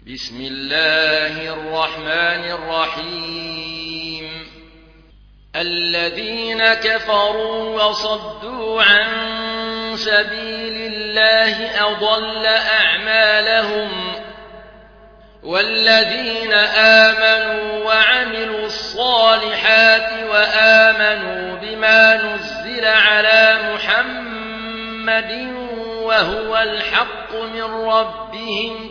بسم الله الرحمن الرحيم الذين كفروا وصدوا عن سبيل الله أضل أعمالهم والذين آمنوا وعملوا الصالحات وآمنوا بما نزل على محمد وهو الحق من ربهم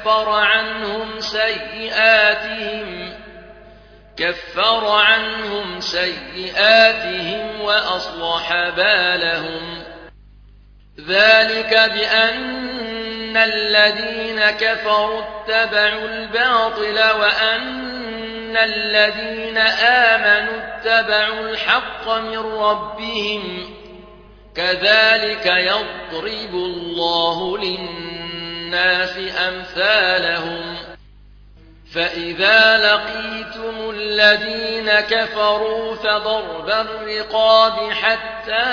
كفر عنهم سيئاتهم وأصلح بالهم ذلك بأن الذين كفروا اتبعوا الباطل وأن الذين آمنوا اتبعوا الحق من ربهم كذلك يضرب الله للناس أمثالهم فإذا لقيتم الذين كفروا فضرب الرقاب حتى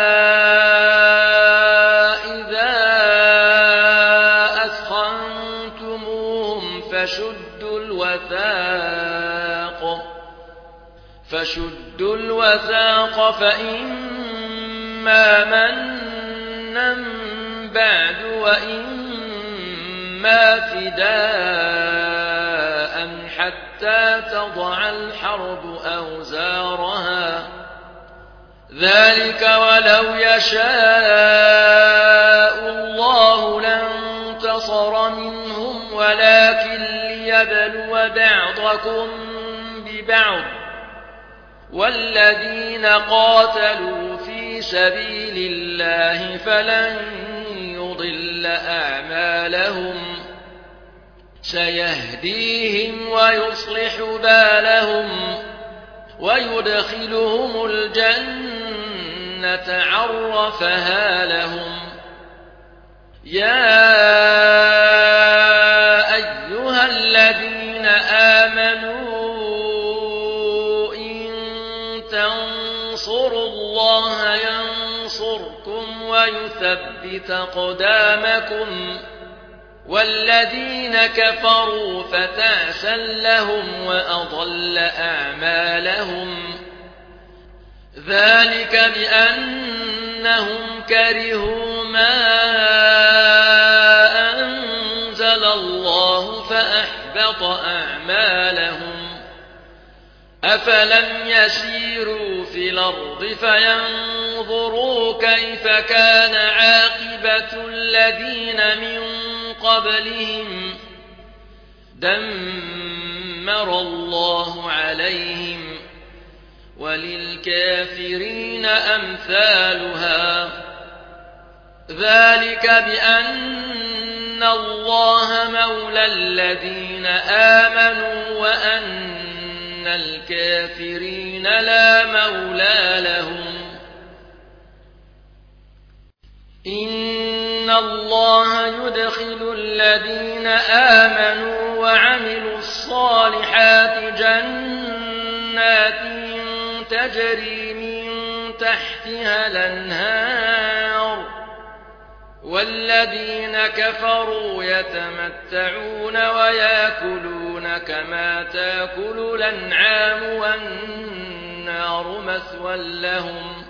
إذا أثخنتموهم فشدوا الوثاق فإما منا بعد وإما فداء حتى تضع الحرب أوزارها ذلك ولو يشاء الله لانتصر منهم ولكن ليبلو بعضكم ببعض والذين قاتلوا في سبيل الله فلن يضل أعمالهم سيهديهم ويصلح بالهم ويدخلهم الجنة عرفها لهم يا أيها الذين آمنوا إن تنصروا الله ينصركم ويثبت أقدامكم والذين كفروا فتعسا لهم وأضل أعمالهم ذلك بأنهم كرهوا ما أنزل الله فأحبط أعمالهم أفلم يسيروا في الأرض فينظروا كيف كان عاقبة الذين من قبلهم دمر الله عليهم وللكافرين أمثالها ذلك بأن الله مولى الذين آمنوا وأن الكافرين لا مولى لهم إن الله يدخل الذين آمنوا وعملوا الصالحات جنات تجري من تحتها الأنهار والذين كفروا يتمتعون ويأكلون كما تأكل الأنعام والنار مثوى لهم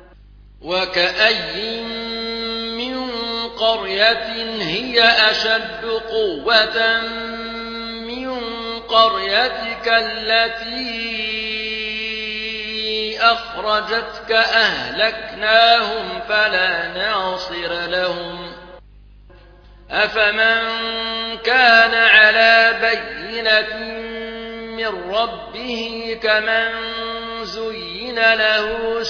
وكأي من قرية هي أشد قوة من قريتك التي أخرجتك أهلكناهم فلا ناصر لهم أفمن كان على بينة من ربه كمن زين له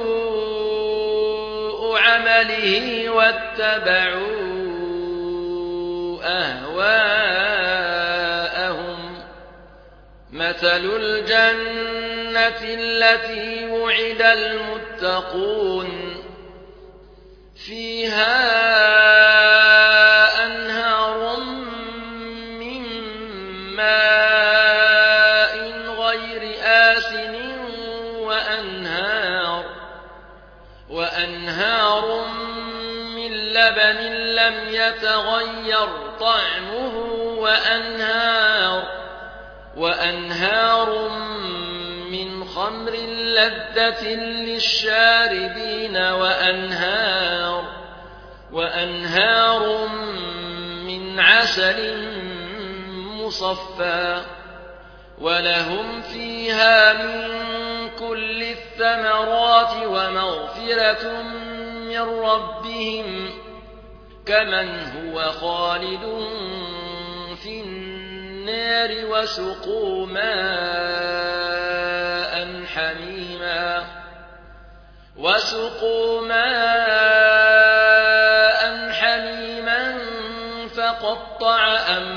سوء عمله واتبعوا أهواءهم مثل الجنة التي وعد المتقون فيها أنهار من ماء غير آسن وأنهار من لبن لم يتغير طعمه وأنهار من خمر لذة للشاربين وأنهار من عسل مصفى ولهم فيها من كل الثمرات ومغفرة من ربهم كمن هو خالد في النار وسقوا ماء حميما فقطع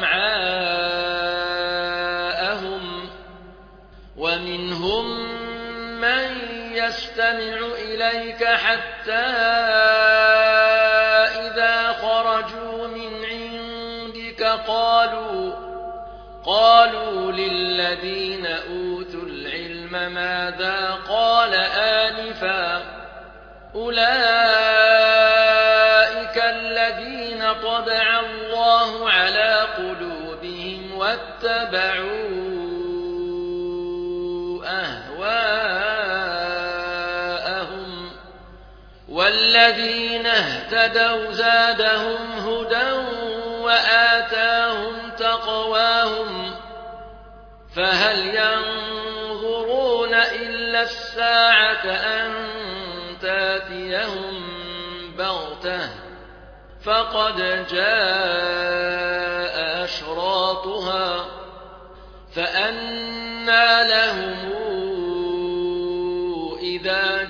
أمعاءهم ومنهم من يستمع إليك حتى إذا خرجوا من عندك قالوا للذين أوتوا العلم ماذا قال آنفا أولئك الذين طبع الله على قلوبهم واتبعوا أهواءهم والذين اهتدوا زادهم هدى وآتاهم تقواهم فهل ينظرون إلا الساعة أن تاتيهم بغتة فقد جاء أشراطها فأنى لهم إذا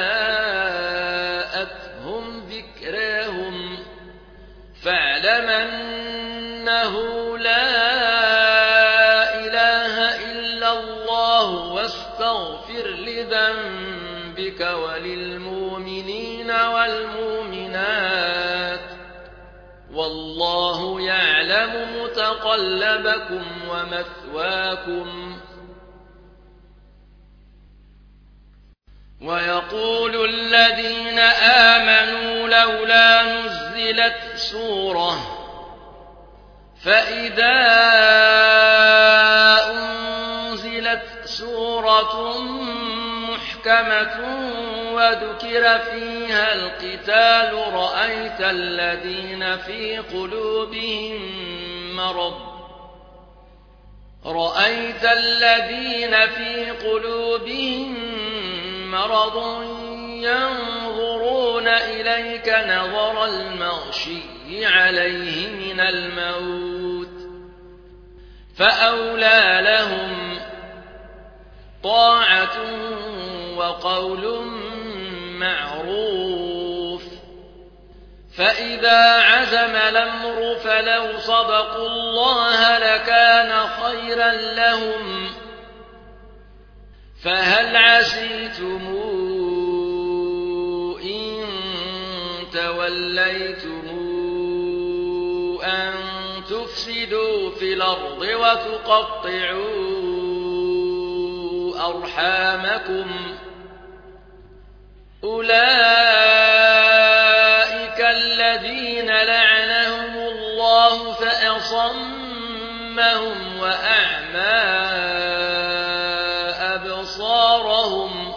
جاءتهم ذكراهم فاعلم أنه لا إله إلا الله واستغفر لذنبك وللمؤمنين والمؤمنات والله يعلم متقلبكم ومثواكم ويقول الذين آمنوا لولا نزلت سورة فإذا أنزلت سورة محكمة وذكر فيها القتال رأيت الذين في قلوبهم مرض ينظرون إليك نظر المغشي عليه من الموت فأولى لهم طاعة وقول معروف فإذا عزم الأمر فلو صدقوا الله لكان خيرا لهم فهل عسيتم إن توليتم أن تفسدوا في الأرض وتقطعوا أرحامكم أولئك الذين لعنهم الله فأصمهم وأعمى أبصارهم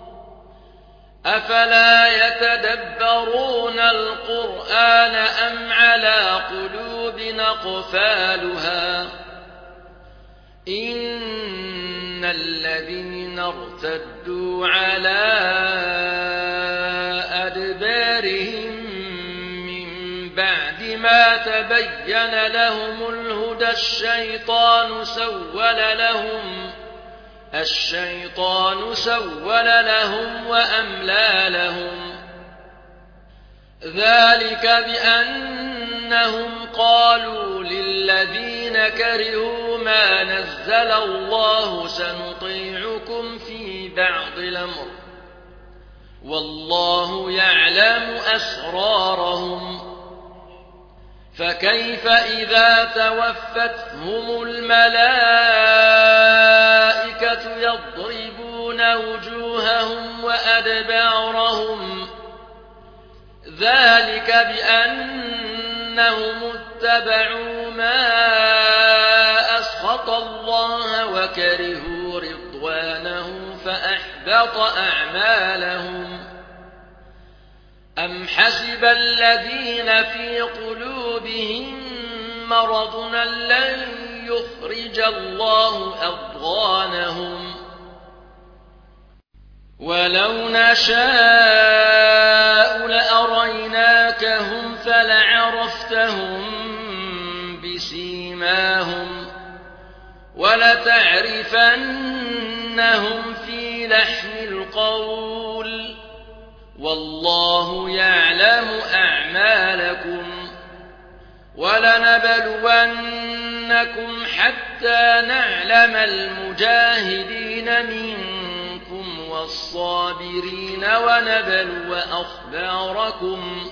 أفلا يتدبرون القرآن أم على قلوب أقفالها إن الذين ارتدوا على أدبارهم من بعد ما تبين لهم الهدى الشيطان سول لهم وأملى لهم ذلك بأنهم قالوا للذين كرهوا ما نزل الله سنطيعكم في بعض الأمر والله يعلم أسرارهم فكيف إذا توفتهم الملائكة يضربون وجوههم وأدبارهم ذلك بأنهم اتبعوا ما سخط الله وكرهوا رضوانه فأحبط أعمالهم أم حسب الذين في قلوبهم مرض لن يخرج الله أضغانهم ولو نشاء لأريناكهم فلعرفتهم بسيماهم ولتعرفنهم في لحن القول والله يعلم أعمالكم ولنبلونكم حتى نعلم المجاهدين منكم والصابرين ونبلو أخباركم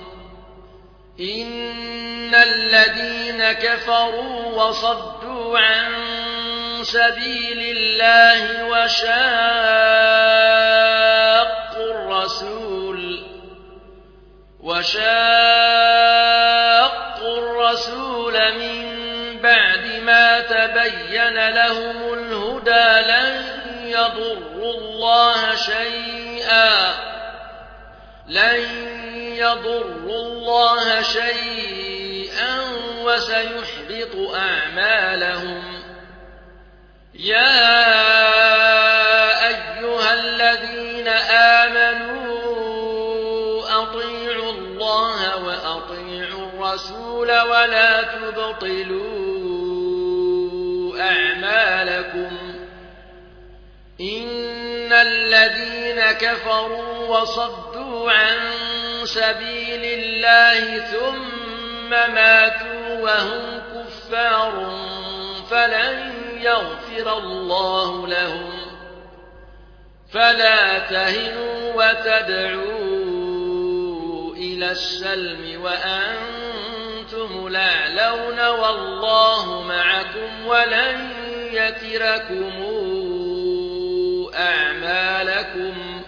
إن الذين كفروا وصدوا عن سبيل الله وشاقوا الرسول من بعد ما تبين لهم الهدى لن يضروا الله شيئا وسيحبط أعمالهم يا أيها الذين آمنوا أطيعوا الله وأطيعوا الرسول ولا تبطلوا أعمالكم إن الذين كفروا وصدوا عن سبيل الله ثم ماتوا وهم كفار فلن يغفر الله لهم فلا تهنوا وتدعوا إلى السلم وأنتم الأعلون والله معكم ولن يتركم أعمالكم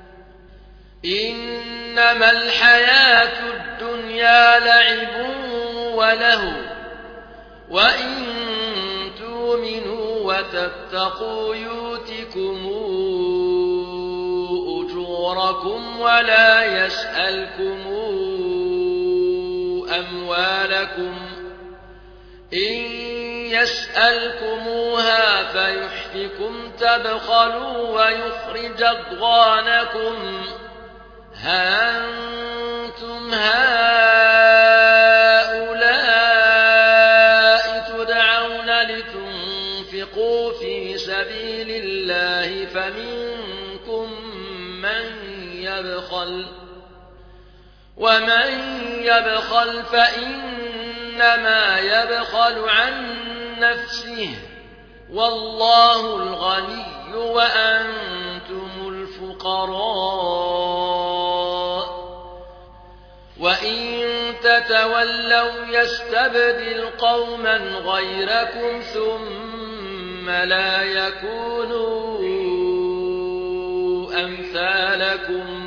إنما الحياة الدنيا لعب ولهو وإن تؤمنوا وتتقوا يؤتكم أجوركم ولا يسألكم أموالكم إن يسألكموها فيحفكم تبخلوا ويخرج أضغانكم ها أنتم هؤلاء تدعون لتنفقوا في سبيل الله فمنكم من يبخل ومن يبخل فإنما يبخل عن نفسه والله الغني وأنتم الفقراء وإن تتولوا يستبدل قوما غيركم ثم لا يكونوا أمثالكم